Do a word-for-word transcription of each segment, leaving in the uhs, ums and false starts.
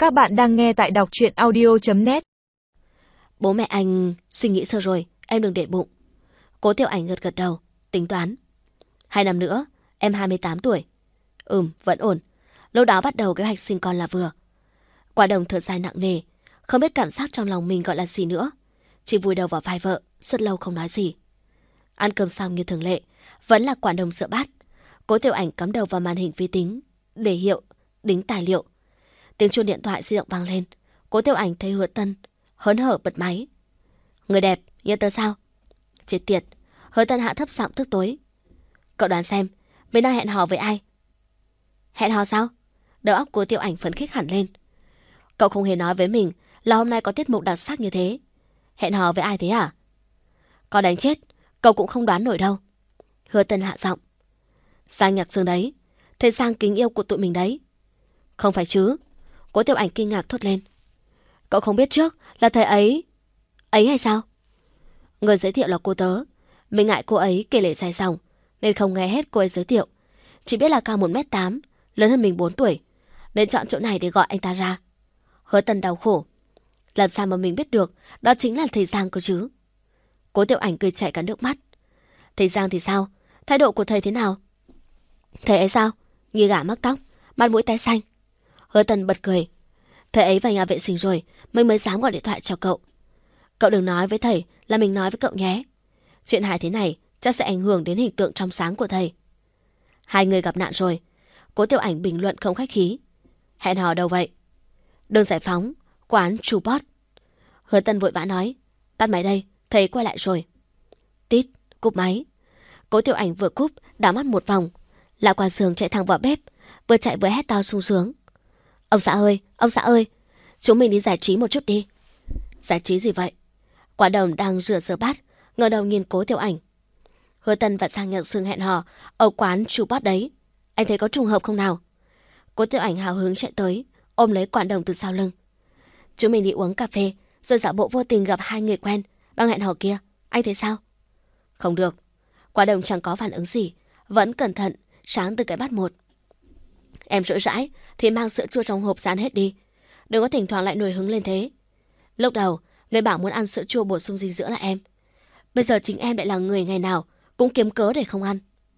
Các bạn đang nghe tại đọc truyện audio chấm net. Bố mẹ anh suy nghĩ sơ rồi, em đừng để bụng. Cố Tiểu Ảnh gật gật đầu, tính toán. Hai năm nữa, em hai mươi tám tuổi. Ừm, vẫn ổn. Lúc đó bắt đầu kế hoạch sinh con là vừa. Quả Đồng thở dài nặng nề, không biết cảm giác trong lòng mình gọi là gì nữa. Chỉ vùi đầu vào vai vợ, rất lâu không nói gì. Ăn cơm xong như thường lệ, vẫn là Quả Đồng sợ bát. Cố Tiểu Ảnh cắm đầu vào màn hình vi tính, để hiệu, đính tài liệu. Tiếng chuông điện thoại di động vang lên. Cố Tiểu Ảnh thấy Hứa Tân, hớn hở bật máy. Người đẹp, nhớ tớ sao? Chết tiệt, Hứa Tân hạ thấp giọng tức tối. Cậu đoán xem, mình đang hẹn hò với ai? Hẹn hò sao? Đầu óc Cố Tiểu Ảnh phấn khích hẳn lên. Cậu không hề nói với mình là hôm nay có tiết mục đặc sắc như thế. Hẹn hò với ai thế à? Có đánh chết, cậu cũng không đoán nổi đâu. Hứa Tân hạ giọng. Giang Nhạc Dương đấy, thầy Giang kính yêu của tụi mình đấy. Không phải chứ? Cố Tiểu Ảnh kinh ngạc thốt lên. Cậu không biết trước là thầy ấy... Ấy hay sao? Người giới thiệu là cô tớ. Mình ngại cô ấy kể lể dài dòng nên không nghe hết cô ấy giới thiệu. Chỉ biết là cao một mét tám, lớn hơn mình bốn tuổi, nên chọn chỗ này để gọi anh ta ra. Hứa Tân đau khổ. Làm sao mà mình biết được đó chính là thầy Giang cơ chứ? Cố Tiểu Ảnh cười chảy cả nước mắt. Thầy Giang thì sao? Thái độ của thầy thế nào? Thầy ấy sao? Như gà mắc tóc, mặt mũi tái xanh. Hứa Tân bật cười. Thầy ấy vào nhà vệ sinh rồi, mình mới dám gọi điện thoại cho cậu. Cậu đừng nói với thầy là mình nói với cậu nhé. Chuyện hài thế này chắc sẽ ảnh hưởng đến hình tượng trong sáng của thầy. Hai người gặp nạn rồi. Cố Tiểu Ảnh bình luận không khách khí. Hẹn hò đâu vậy? Đường Giải Phóng, quán Chupot. Hứa Tân vội vã nói. Tắt máy đây, thầy quay lại rồi. Tít, cúp máy. Cố Tiểu Ảnh vừa cúp, đảo mắt một vòng, lại qua giường chạy thẳng vào bếp, vừa chạy vừa hét to sung sướng. Ông xã ơi, ông xã ơi, chúng mình đi giải trí một chút đi. Giải trí gì vậy? Quả Đồng đang rửa rửa bát, ngẩng đầu nhìn Cố Tiểu Ảnh. Hứa Tân và Giang Nhạc Dương hẹn hò ở quán Chupot đấy. Anh thấy có trùng hợp không nào? Cố Tiểu Ảnh hào hứng chạy tới, ôm lấy Quả Đồng từ sau lưng. Chúng mình đi uống cà phê, rồi giả bộ vô tình gặp hai người quen đang hẹn hò kia. Anh thấy sao? Không được. Quả Đồng chẳng có phản ứng gì, vẫn cẩn thận sáng từ cái bát một. Em rỗi rãi thì mang sữa chua trong hộp dán hết đi, đừng có thỉnh thoảng lại nổi hứng lên thế. Lúc đầu người bảo muốn ăn sữa chua bổ sung dinh dưỡng là em, bây giờ chính em lại là người ngày nào cũng kiếm cớ để không ăn.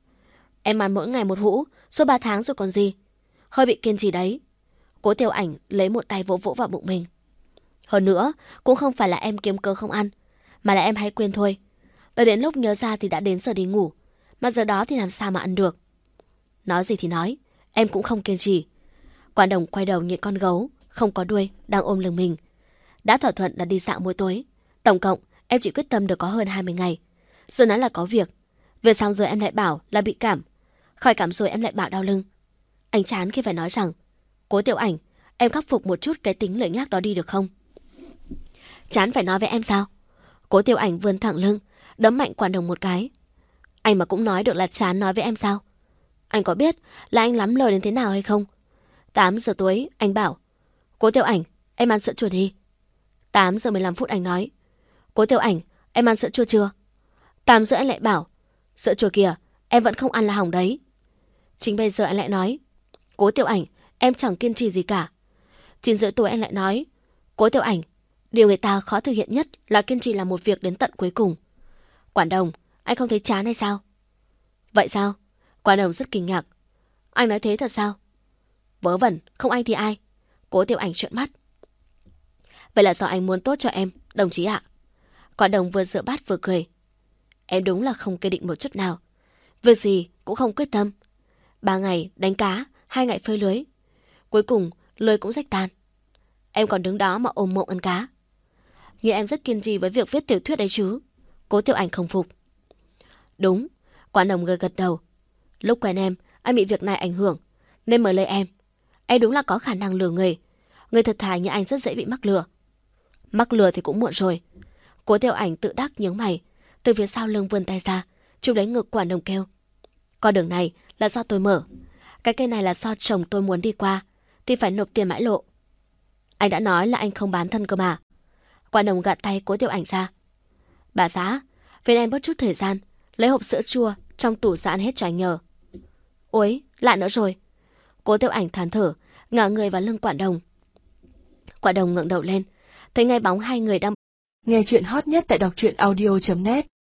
Em ăn mỗi ngày một hũ suốt ba tháng rồi còn gì. Hơi bị kiên trì đấy. Cố Tiểu Ảnh lấy một tay vỗ vỗ vào bụng mình. Hơn nữa cũng không phải là em kiếm cớ không ăn, mà là em hay quên thôi. Đợi đến lúc nhớ ra thì đã đến giờ đi ngủ, mà giờ đó thì làm sao mà ăn được. Nói gì thì nói, em cũng không kiên trì. Quả Đồng quay đầu nhìn con gấu không có đuôi đang ôm lưng mình. Đã thỏa thuận là đi dạo mỗi tối. Tổng cộng em chỉ quyết tâm được có hơn hai mươi ngày. Rồi nói là có việc. Việc xong rồi em lại bảo là bị cảm. Khỏi cảm rồi em lại bảo đau lưng. Anh chán khi phải nói rằng Cố Tiểu Ảnh, em khắc phục một chút cái tính lười nhác đó đi được không? Chán phải nói với em sao? Cố Tiểu Ảnh vươn thẳng lưng, đấm mạnh Quả Đồng một cái. Anh mà cũng nói được là chán nói với em sao? Anh có biết là anh lắm lời đến thế nào hay không? tám giờ tối anh bảo Cố Tiểu Ảnh, em ăn sữa chua đi. tám giờ mười lăm phút anh nói Cố Tiểu Ảnh, em ăn sữa chua chưa? tám giờ anh lại bảo sữa chua kìa, em vẫn không ăn là hỏng đấy. Chính bây giờ anh lại nói Cố Tiểu Ảnh, em chẳng kiên trì gì cả. chín rưỡi tối anh lại nói Cố Tiểu Ảnh, điều người ta khó thực hiện nhất là kiên trì làm một việc đến tận cuối cùng. Quản Đồng, anh không thấy chán hay sao? Vậy sao? Quản Đồng rất kinh ngạc. Anh nói thế thật sao? Vớ vẩn, không anh thì ai? Cố Tiểu Ảnh trợn mắt. Vậy là do anh muốn tốt cho em, đồng chí ạ. Quản Đồng vừa rửa bát vừa cười. Em đúng là không kiên định một chút nào. Việc gì cũng không quyết tâm. Ba ngày đánh cá, hai ngày phơi lưới. Cuối cùng lưới cũng rách tan. Em còn đứng đó mà ôm mộng ăn cá. Nhưng em rất kiên trì với việc viết tiểu thuyết đấy chứ. Cố Tiểu Ảnh không phục. Đúng, Quản Đồng gật gật đầu. Lúc quen em, anh bị việc này ảnh hưởng nên mời lời em. Em đúng là có khả năng lừa người. Người thật thà như anh rất dễ bị mắc lừa. Mắc lừa thì cũng muộn rồi. Cố Tiểu Ảnh tự đắc nhướng mày, từ phía sau lưng vươn tay ra, chụp lấy ngực Quản Đồng kêu. Con đường này là do tôi mở. Cái cây này là do chồng tôi muốn đi qua, thì phải nộp tiền mãi lộ. Anh đã nói là anh không bán thân cơ mà. Quản Đồng gạt tay Cố Tiểu Ảnh ra. Bà xã, phiền em bớt chút thời gian, lấy hộp sữa chua trong tủ ra ăn hết cho anh nhờ. Ôi, lại nữa rồi. Cố Tiểu Ảnh than thở, ngả người vào lưng Quản Đồng. Quả Đồng ngẩng đầu lên, thấy ngay bóng hai người đang. Nghe chuyện hot nhất tại đọc truyện audio chấm net